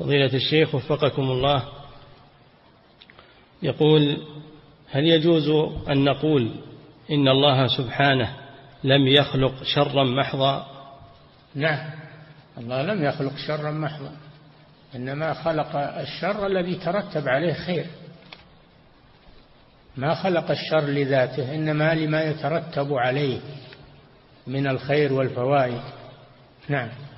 فضيلة الشيخ وفقكم الله، يقول: هل يجوز أن نقول إن الله سبحانه لم يخلق شرا محضا؟ نعم، الله لم يخلق شرا محضا، إنما خلق الشر الذي ترتب عليه خير، ما خلق الشر لذاته، إنما لما يترتب عليه من الخير والفوائد. نعم.